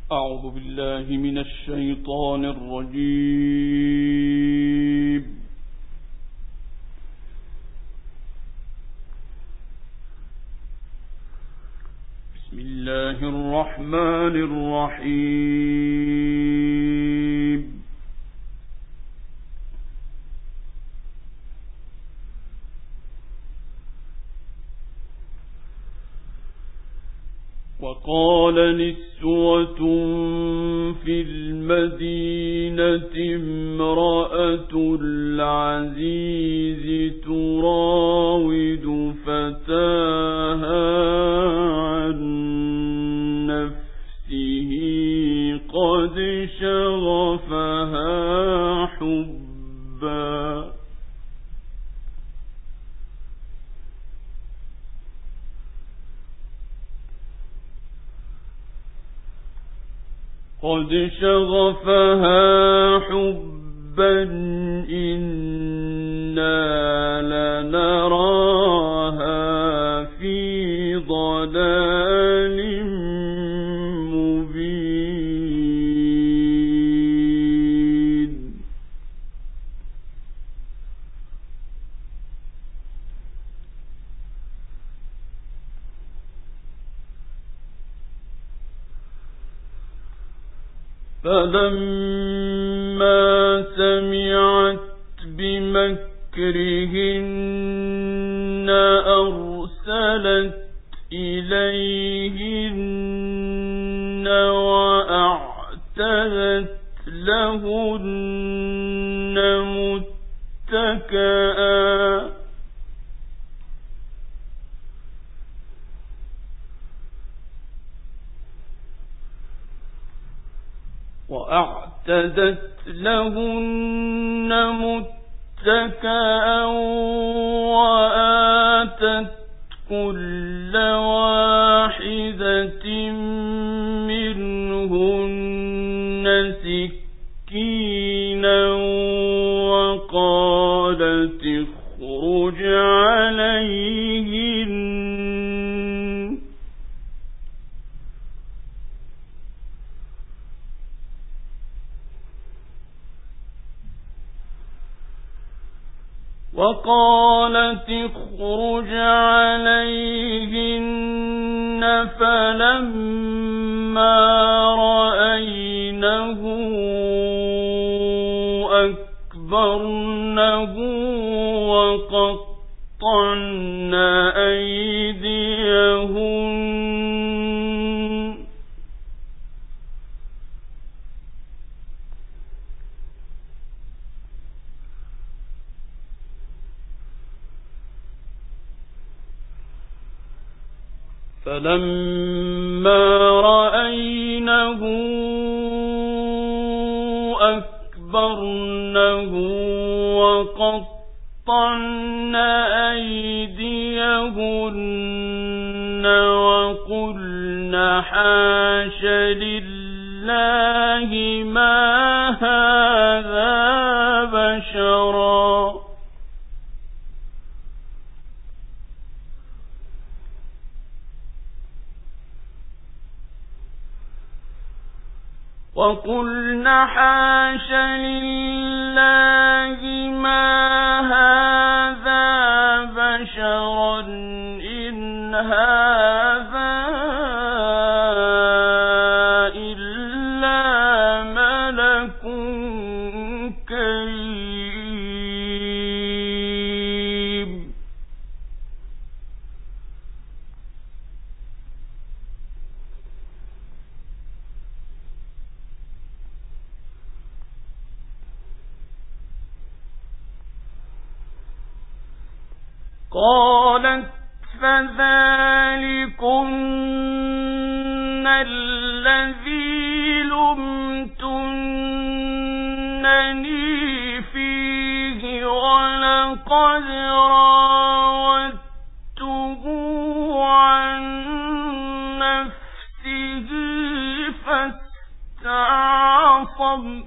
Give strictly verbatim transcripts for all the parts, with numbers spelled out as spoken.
أعوذ بالله من الشيطان الرجيم. بسم الله الرحمن الرحيم. وقال نسوة في المدينة امرأة العزيز تراود فتاها عن نفسه قد شغفها حبا قد شغفها حبا إنا لنراها في ضلال مبين. فلما سمعت بمكرهن أرسلت إليهن وأعتدت لهن متكئا وأعتدت لهن متكئا وآتت كل واحدة منهن سكينا وقالت اخرج عليهن وقالت اخرج عليهن فلما رأينه أكبرنه وقطعن أيديهن فلما رأينه أكبرنه وقطعن أيديهن وقلن حاش لله ما هذا بشرا وقلن حاش لله ما هذا بشرا إن هذا إلا ملك كريم. قالت فذلكن الذي لمتنني فيه ولقد راودته عن نفسه فاستعصم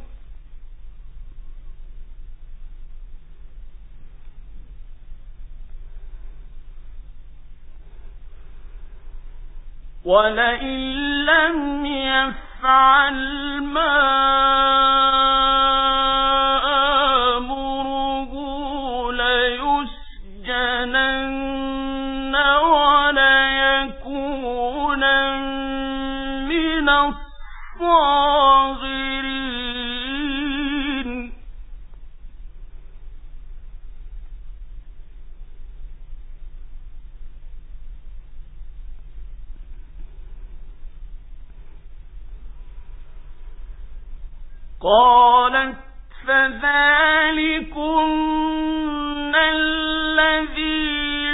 ولئن لم يفعل يفعل ما آمره ليسجنن وليكونن من الصاغرين. قالت فذلكن الذي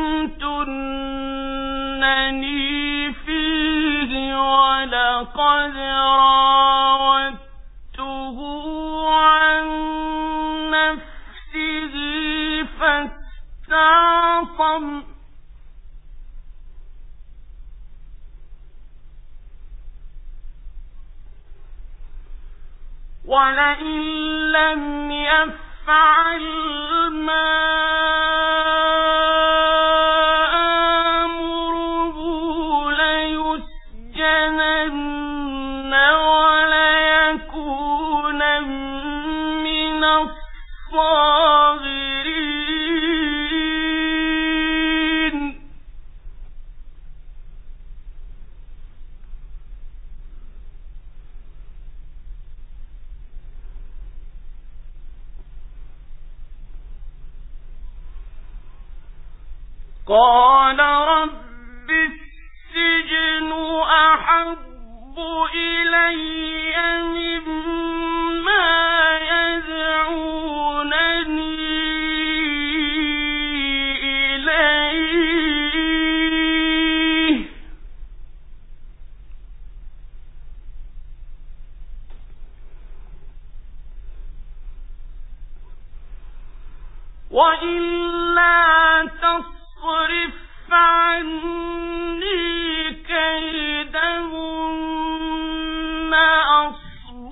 لمتنني فيه ولقد راودته عن نفسه فاستعصم ولئن لم يفعل ما آمره ليسجنن وليكون من الصاغرين. قال رب السجن أحب إلي مما يدعونني إليه وإلا تصرف عني كيدهن أصب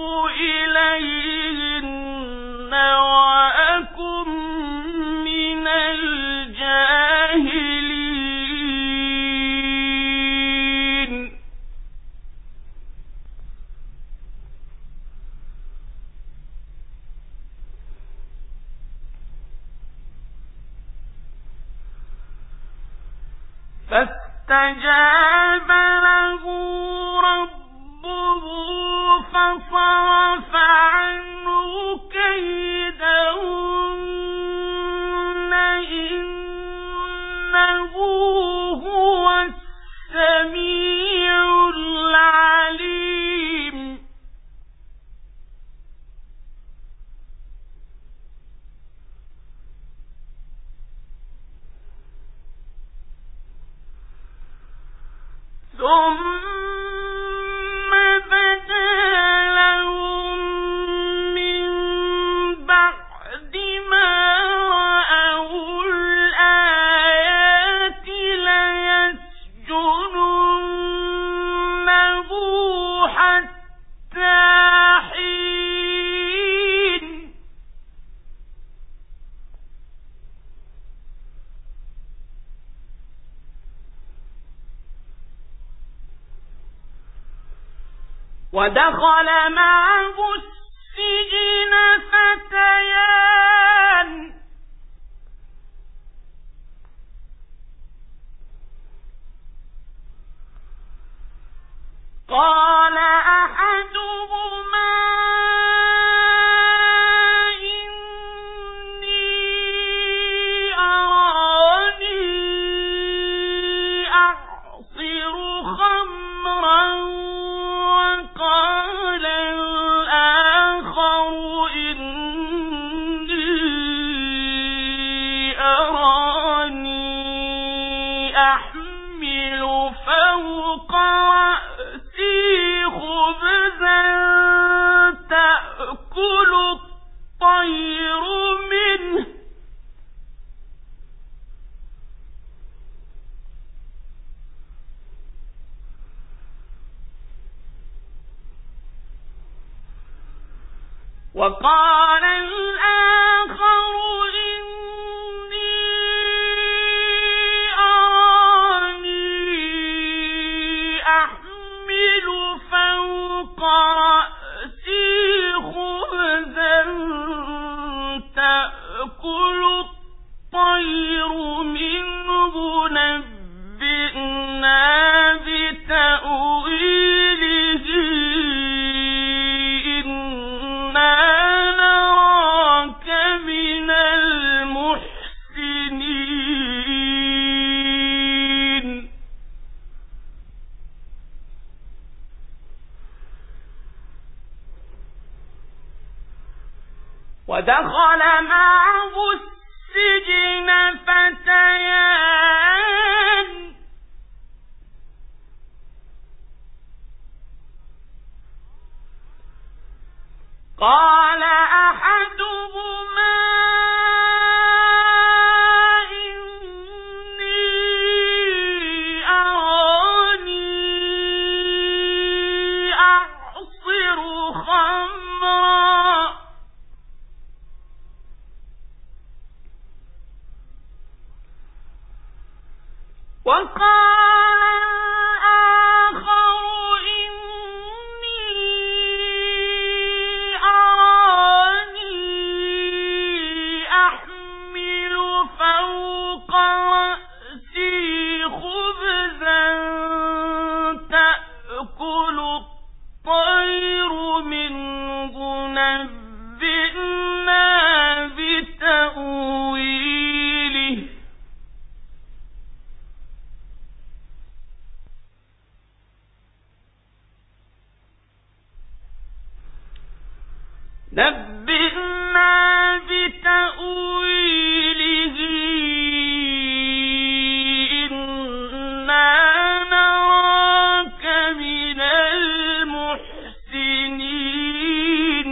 إليهن وأكن من الجاهلين. فاستجاب له ربه فصرف عنه كيدهن إنه هو السميع العليم. ثم بدا لهم من بعد ما رأوا الآيات ليسجننه حتى حين. ودخل معه السجن فتيان قال أحدهما إني أراني أعصر خمرا وقال الآخر إني أراني أحمل فوق رأسي خبزا تأكل الطير منه وقال الآخر إني أراني أحمل فوق فوق رأسي خبزا تأكل الطير منه نبئنا بتأويله إنا نراك من المحسنين. ودخل معه السجن فتيان قال أحدهما إني أراني أعصر خمرا وقال الآخر إني أراني أحمل فوق رأسي خبزا تأكل الطير منه نبئنا بتأويله نبئنا بتأويله إنا نراك من المحسنين.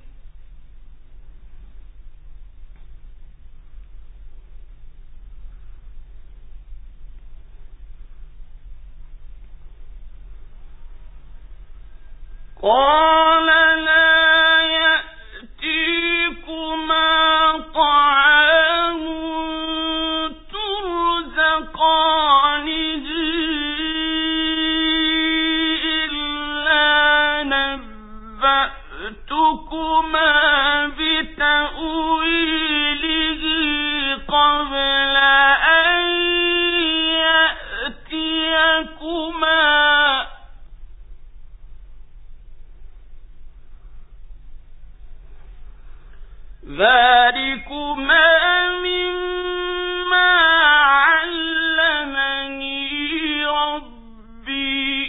قال لا يأتيكما طعام ترزقانه إلا نبأتكما بتأويله قبل أن يأتيكما ذلكما مما علمني ربي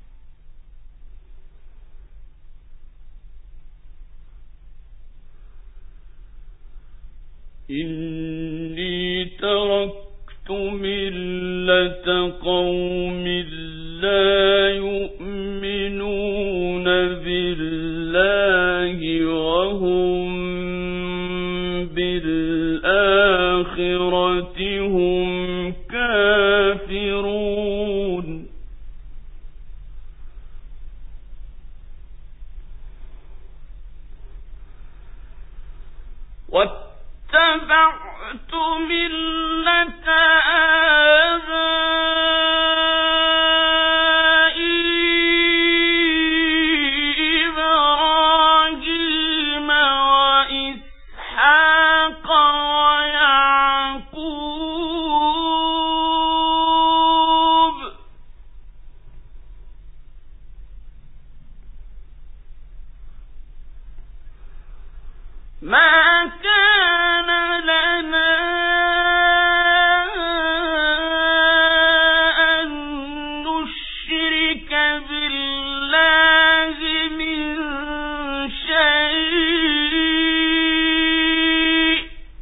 إني تركت ملة قوم لا يؤمنون بالله وهم بالآخرة هم كافرون. واتبعت ملة آبائي إبراهيم وإسحاق ويعقوب ما كان لنا أن نشرك بالله من شيء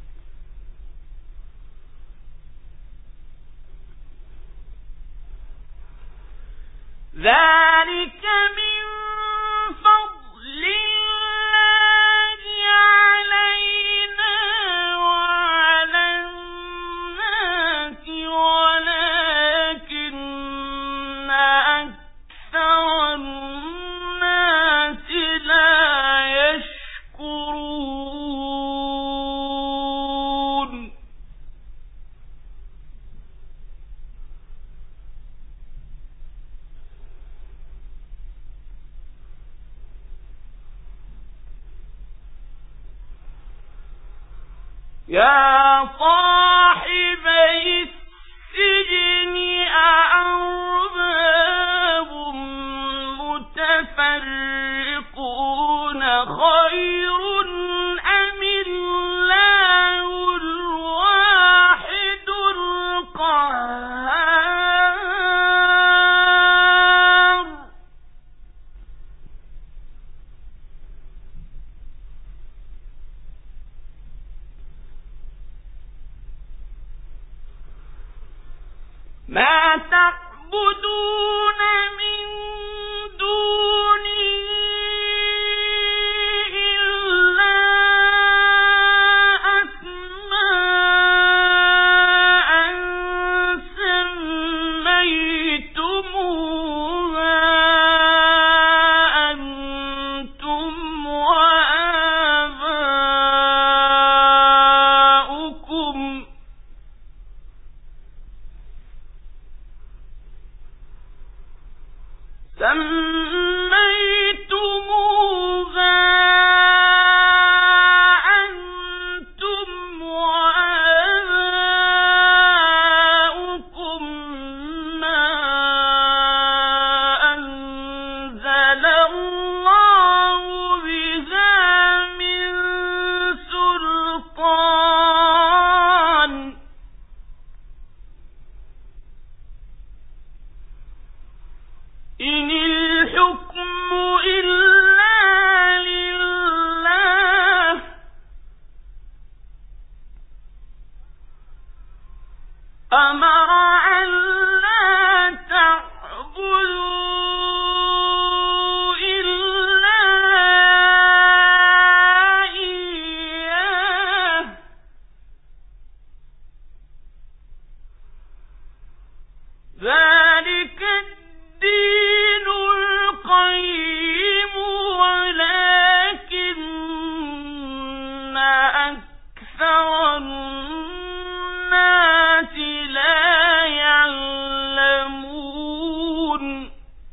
ذلك من فضل الله علينا وعلى الناس ولكن أكثر الناس لا يشكرون. يا صاحبي السجن أأرباب متفرقون خير أم الله الواحد القهار ما تعبدون من دونه إلا أسماء سميتموها أنتم وآباؤكم سميتموها أنتم وآباؤكم ما أنزل الله بها من سلطان إن الحكم إلا لله أمر أن لا تعبدوا إلا إياه ذلك الدين القيم ولكن أكثر الناس لا يعلمون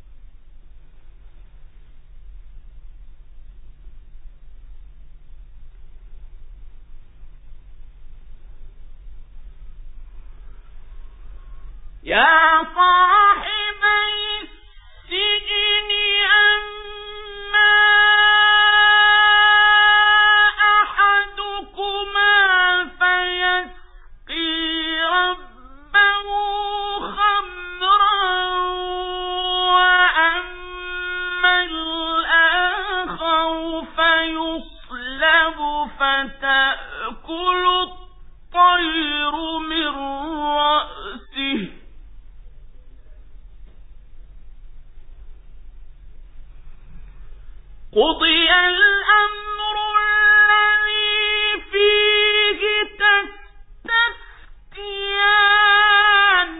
يا صاحبي السجن أما أحدكما فيسقي ربه خمرا وأما الآخر فيصلب فتأكل الطير من رأسه قضي الأمر الذي فيه تستفتيان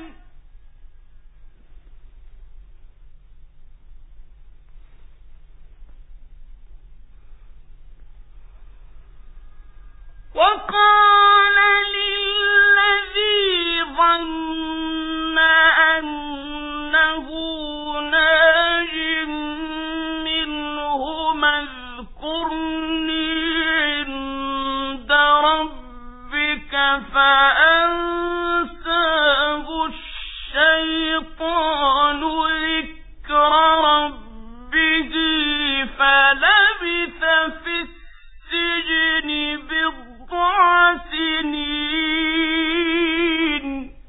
وقال للذي ظن أنه ناج اذكرني عند ربك فأنساه الشيطان ذكر ربه فلبث في السجن بضع سنين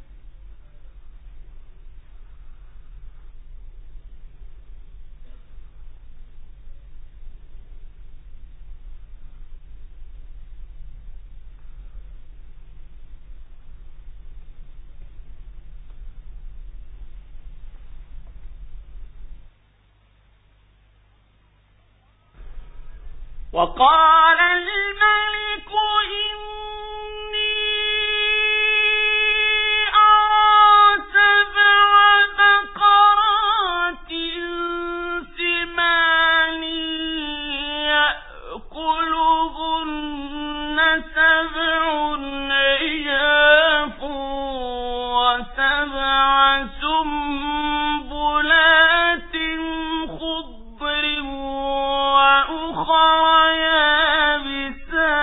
وقال الملك إني أرى سبع بقرات سمان يأكلهن سبع عجاف وسبع سنبلات خضر وأخرى يابسات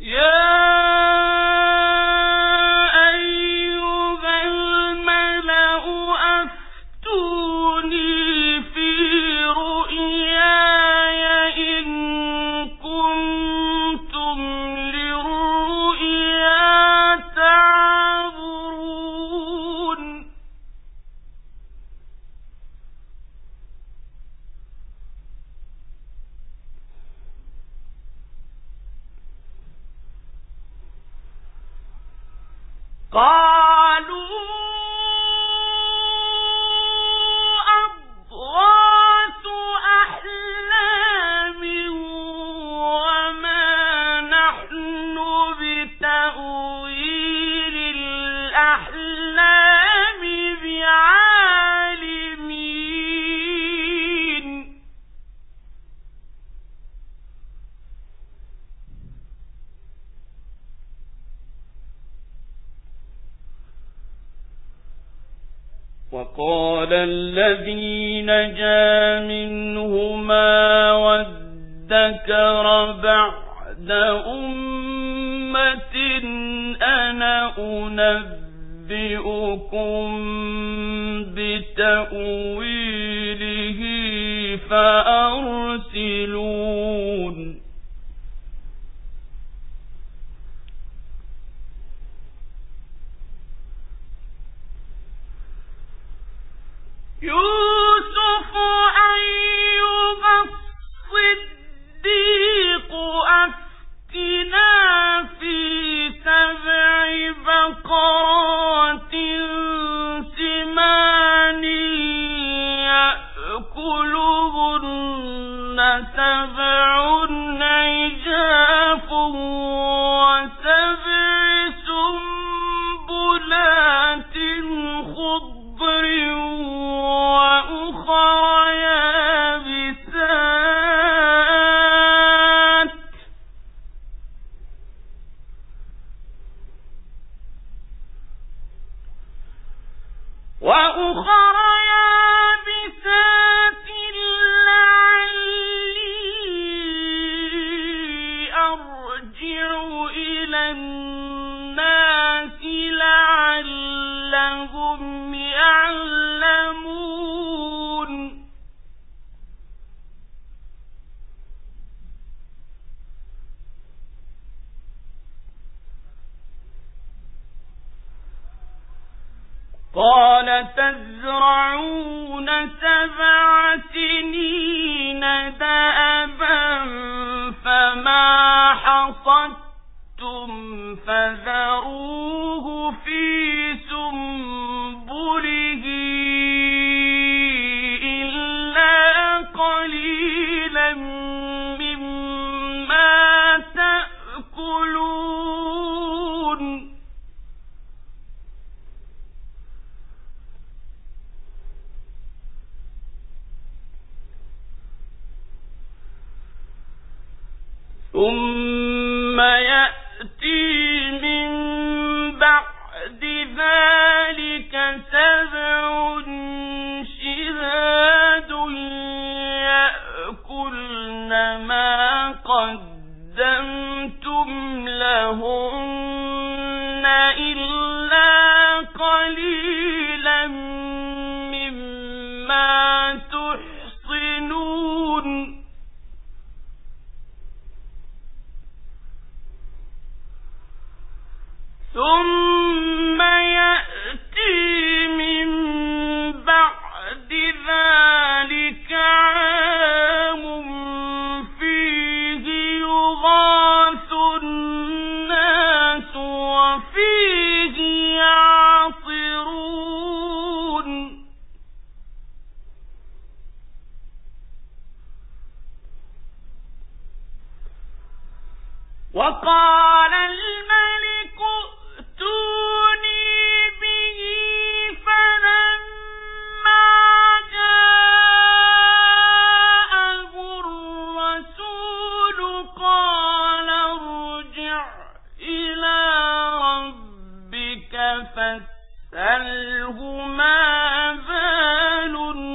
وقال الذي نجا منهما وادكر بعد أمة أنا أنبئكم بتأويله فأرسلون يوسف أيها الصديق أفتنا في سبع بقرات سمان يأكلهن سبع عجاف وسبع سنبلات خضر وأخرى يابسات وأخرى يابسات لعلي أرجع إلى الناس لعلهم يعلمون قال تزرعون سبع سنين دأبا فما حصدتم فذروه في سنبله إلا قليلا مما تأكلون ثم يأتي من بعد ذلك سبع شداد يأكلن ما قدمتم لهن إلا قليلا مما تحصنون ثم يأتي من بعد ذلك عام فيه يغاث الناس وفيه يعصرون وقال الملك ائتوني به فلما جاءه الرسول قال ارجع إلى ربك فاسأله ما بال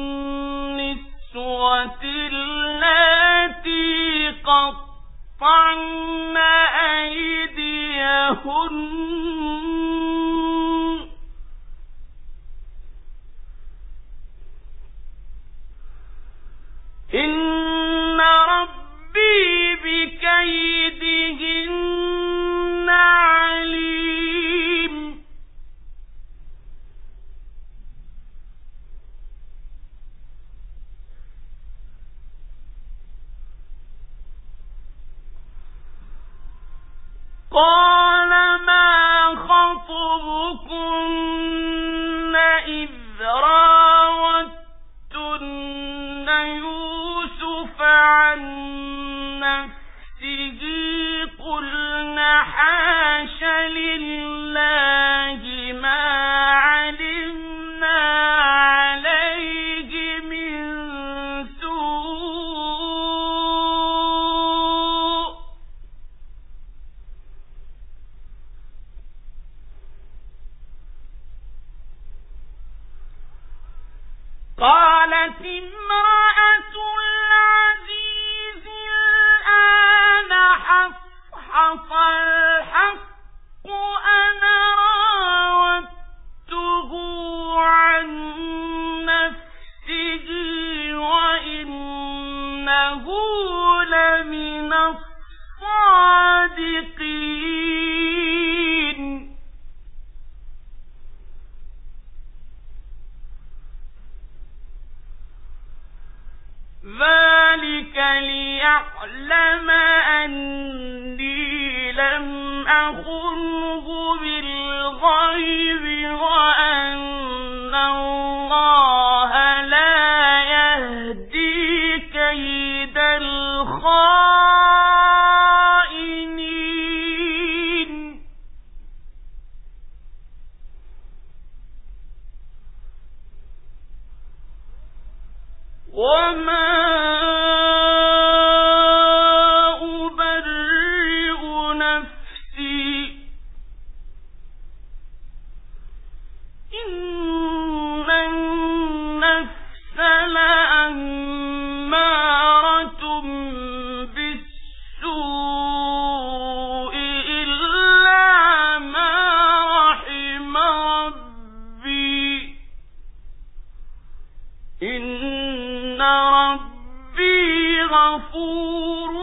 النسوة اللاتي قطعن أيديهن قال ما خطبكن إذ راوتن يوسف عن نفسه قلن حاش لله ما علمنا عليه من سوء قالت امرأة العزيز الآن حصحص الحق أنا راودته عن نفسه وإنه لمن الصادقين ذلك ليعلم أني لم أخنه بالغيب وأن الله لا يهدي كيد الخائنين وما أبرئ نفسي إن النفس لأمارة بالسوء إلا ما رحم ربي إن ربي غفور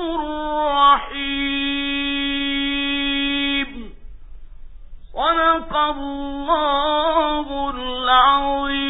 رحيم صدق الله العظيم.